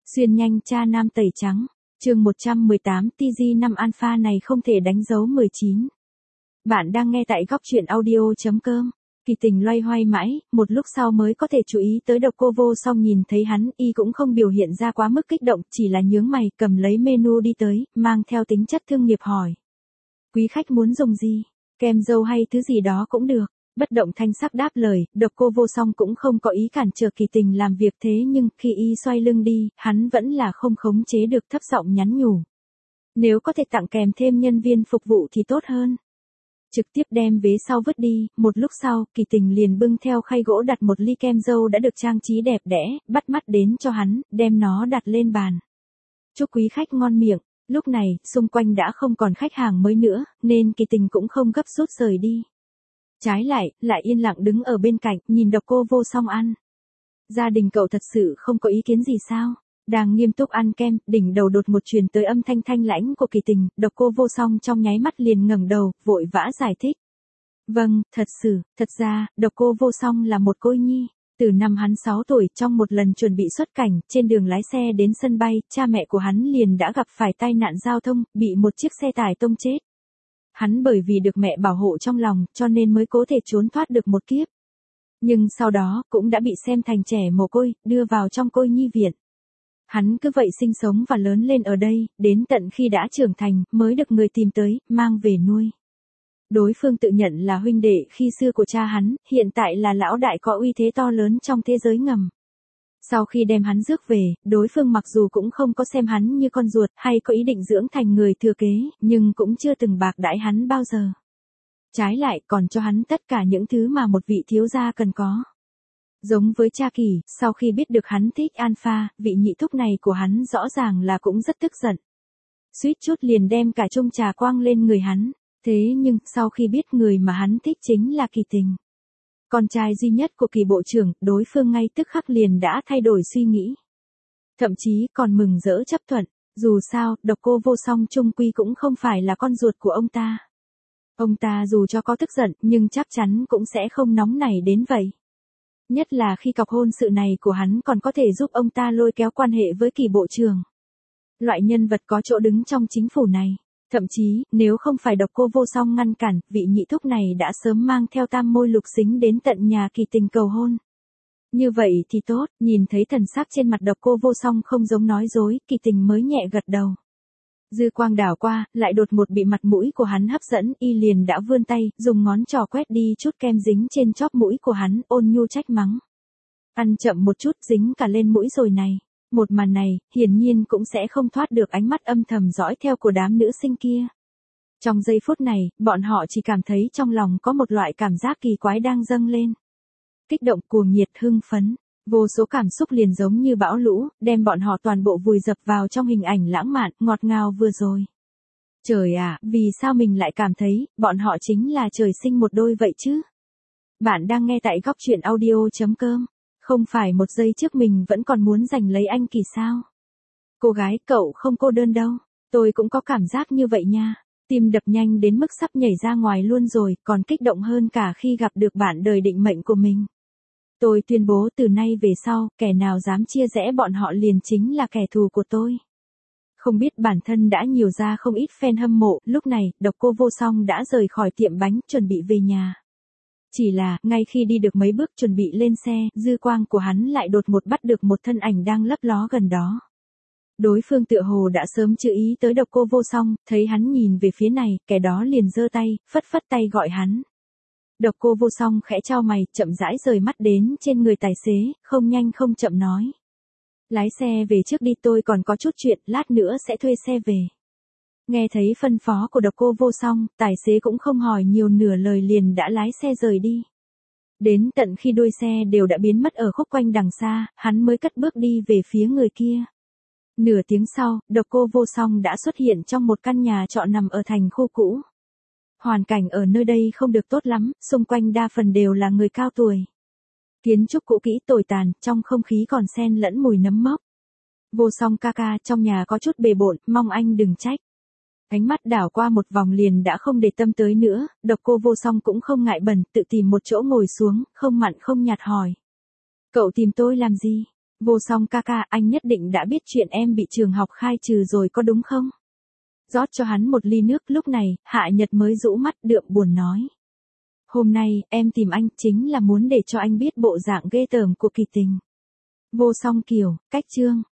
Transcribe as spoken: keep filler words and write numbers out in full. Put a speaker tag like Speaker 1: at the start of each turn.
Speaker 1: Xuyên nhanh cha nam tẩy trắng, chương một trăm mười tám T G năm Alpha này không thể đánh dấu mười chín. Bạn đang nghe tại góc truyện audio chấm com. Kỳ Tình loay hoay mãi, một lúc sau mới có thể chú ý tới Độc Cô Vô Song, nhìn thấy hắn, y cũng không biểu hiện ra quá mức kích động, chỉ là nhướng mày, cầm lấy menu đi tới, mang theo tính chất thương nghiệp hỏi. Quý khách muốn dùng gì? Kem dâu hay thứ gì đó cũng được. Bất động thanh sắc đáp lời, Độc Cô Vô Song cũng không có ý cản trở Kỳ Tình làm việc, thế nhưng khi y xoay lưng đi, hắn vẫn là không khống chế được thấp giọng nhắn nhủ. Nếu có thể tặng kèm thêm nhân viên phục vụ thì tốt hơn. Trực tiếp đem vế sau vứt đi, một lúc sau, Kỳ Tình liền bưng theo khay gỗ đặt một ly kem dâu đã được trang trí đẹp đẽ, bắt mắt đến cho hắn, đem nó đặt lên bàn. Chúc quý khách ngon miệng. Lúc này, xung quanh đã không còn khách hàng mới nữa, nên Kỳ Tình cũng không gấp rút rời đi. Trái lại, lại yên lặng đứng ở bên cạnh, nhìn Độc Cô Vô Song ăn. Gia đình cậu thật sự không có ý kiến gì sao? Đang nghiêm túc ăn kem, đỉnh đầu đột một truyền tới âm thanh thanh lãnh của Kỳ Tình, Độc Cô Vô Song trong nháy mắt liền ngẩng đầu, vội vã giải thích. Vâng, thật sự, thật ra, Độc Cô Vô Song là một cô nhi. Từ năm hắn sáu tuổi, trong một lần chuẩn bị xuất cảnh, trên đường lái xe đến sân bay, cha mẹ của hắn liền đã gặp phải tai nạn giao thông, bị một chiếc xe tải tông chết. Hắn bởi vì được mẹ bảo hộ trong lòng, cho nên mới có thể trốn thoát được một kiếp. Nhưng sau đó, cũng đã bị xem thành trẻ mồ côi, đưa vào trong cô nhi viện. Hắn cứ vậy sinh sống và lớn lên ở đây, đến tận khi đã trưởng thành, mới được người tìm tới, mang về nuôi. Đối phương tự nhận là huynh đệ khi xưa của cha hắn, hiện tại là lão đại có uy thế to lớn trong thế giới ngầm. Sau khi đem hắn rước về, đối phương mặc dù cũng không có xem hắn như con ruột hay có ý định dưỡng thành người thừa kế, nhưng cũng chưa từng bạc đãi hắn bao giờ. Trái lại còn cho hắn tất cả những thứ mà một vị thiếu gia cần có. Giống với cha Kỳ, sau khi biết được hắn thích Alpha, vị nhị thúc này của hắn rõ ràng là cũng rất tức giận. Suýt chút liền đem cả chung trà quang lên người hắn. Thế nhưng, sau khi biết người mà hắn thích chính là Kỳ Tình, con trai duy nhất của Kỳ bộ trưởng, đối phương ngay tức khắc liền đã thay đổi suy nghĩ. Thậm chí còn mừng rỡ chấp thuận, dù sao, Độc Cô Vô Song chung quy cũng không phải là con ruột của ông ta. Ông ta dù cho có tức giận, nhưng chắc chắn cũng sẽ không nóng nảy đến vậy. Nhất là khi cọc hôn sự này của hắn còn có thể giúp ông ta lôi kéo quan hệ với Kỳ bộ trưởng. Loại nhân vật có chỗ đứng trong chính phủ này. Thậm chí, nếu không phải Độc Cô Vô Song ngăn cản, vị nhị thúc này đã sớm mang theo tam môi lục xính đến tận nhà Kỳ Tình cầu hôn. Như vậy thì tốt, nhìn thấy thần sắc trên mặt Độc Cô Vô Song không giống nói dối, Kỳ Tình mới nhẹ gật đầu. Dư quang đảo qua, lại đột một bị mặt mũi của hắn hấp dẫn, y liền đã vươn tay, dùng ngón trỏ quét đi chút kem dính trên chóp mũi của hắn, ôn nhu trách mắng. Ăn chậm một chút, dính cả lên mũi rồi này. Một màn này, hiển nhiên cũng sẽ không thoát được ánh mắt âm thầm dõi theo của đám nữ sinh kia. Trong giây phút này, bọn họ chỉ cảm thấy trong lòng có một loại cảm giác kỳ quái đang dâng lên. Kích động, cuồng nhiệt, hưng phấn, vô số cảm xúc liền giống như bão lũ, đem bọn họ toàn bộ vùi dập vào trong hình ảnh lãng mạn, ngọt ngào vừa rồi. Trời ạ, vì sao mình lại cảm thấy, bọn họ chính là trời sinh một đôi vậy chứ? Bạn đang nghe tại góc truyện audio chấm com. Không phải một giây trước mình vẫn còn muốn giành lấy anh Kỳ sao? Cô gái, cậu không cô đơn đâu. Tôi cũng có cảm giác như vậy nha. Tim đập nhanh đến mức sắp nhảy ra ngoài luôn rồi, còn kích động hơn cả khi gặp được bạn đời định mệnh của mình. Tôi tuyên bố từ nay về sau, kẻ nào dám chia rẽ bọn họ liền chính là kẻ thù của tôi. Không biết bản thân đã nhiều ra không ít fan hâm mộ, lúc này, Độc Cô Vô Song đã rời khỏi tiệm bánh, chuẩn bị về nhà. Chỉ là, ngay khi đi được mấy bước chuẩn bị lên xe, dư quang của hắn lại đột một bắt được một thân ảnh đang lấp ló gần đó. Đối phương tựa hồ đã sớm chú ý tới Độc Cô Vô Song, thấy hắn nhìn về phía này, kẻ đó liền giơ tay, phất phất tay gọi hắn. Độc Cô Vô Song khẽ chau mày, chậm rãi rời mắt đến trên người tài xế, không nhanh không chậm nói. Lái xe về trước đi, tôi còn có chút chuyện, lát nữa sẽ thuê xe về. Nghe thấy phân phó của Độc Cô Vô Song, tài xế cũng không hỏi nhiều nửa lời liền đã lái xe rời đi. Đến tận khi đuôi xe đều đã biến mất ở khúc quanh đằng xa, hắn mới cất bước đi về phía người kia. Nửa tiếng sau, Độc Cô Vô Song đã xuất hiện trong một căn nhà trọ nằm ở thành khu cũ. Hoàn cảnh ở nơi đây không được tốt lắm, xung quanh đa phần đều là người cao tuổi. Kiến trúc cũ kỹ tồi tàn, trong không khí còn xen lẫn mùi nấm mốc. Vô Song ca ca, trong nhà có chút bề bộn, mong anh đừng trách. Ánh mắt đảo qua một vòng liền đã không để tâm tới nữa, Độc Cô Vô Song cũng không ngại bẩn, tự tìm một chỗ ngồi xuống, không mặn không nhạt hỏi. Cậu tìm tôi làm gì? Vô Song ca ca, anh nhất định đã biết chuyện em bị trường học khai trừ rồi có đúng không? Rót cho hắn một ly nước, lúc này, Hạ Nhật mới rũ mắt đượm buồn nói. Hôm nay, em tìm anh chính là muốn để cho anh biết bộ dạng ghê tởm của Kỳ Tình. Vô Song Kiều, cách chương.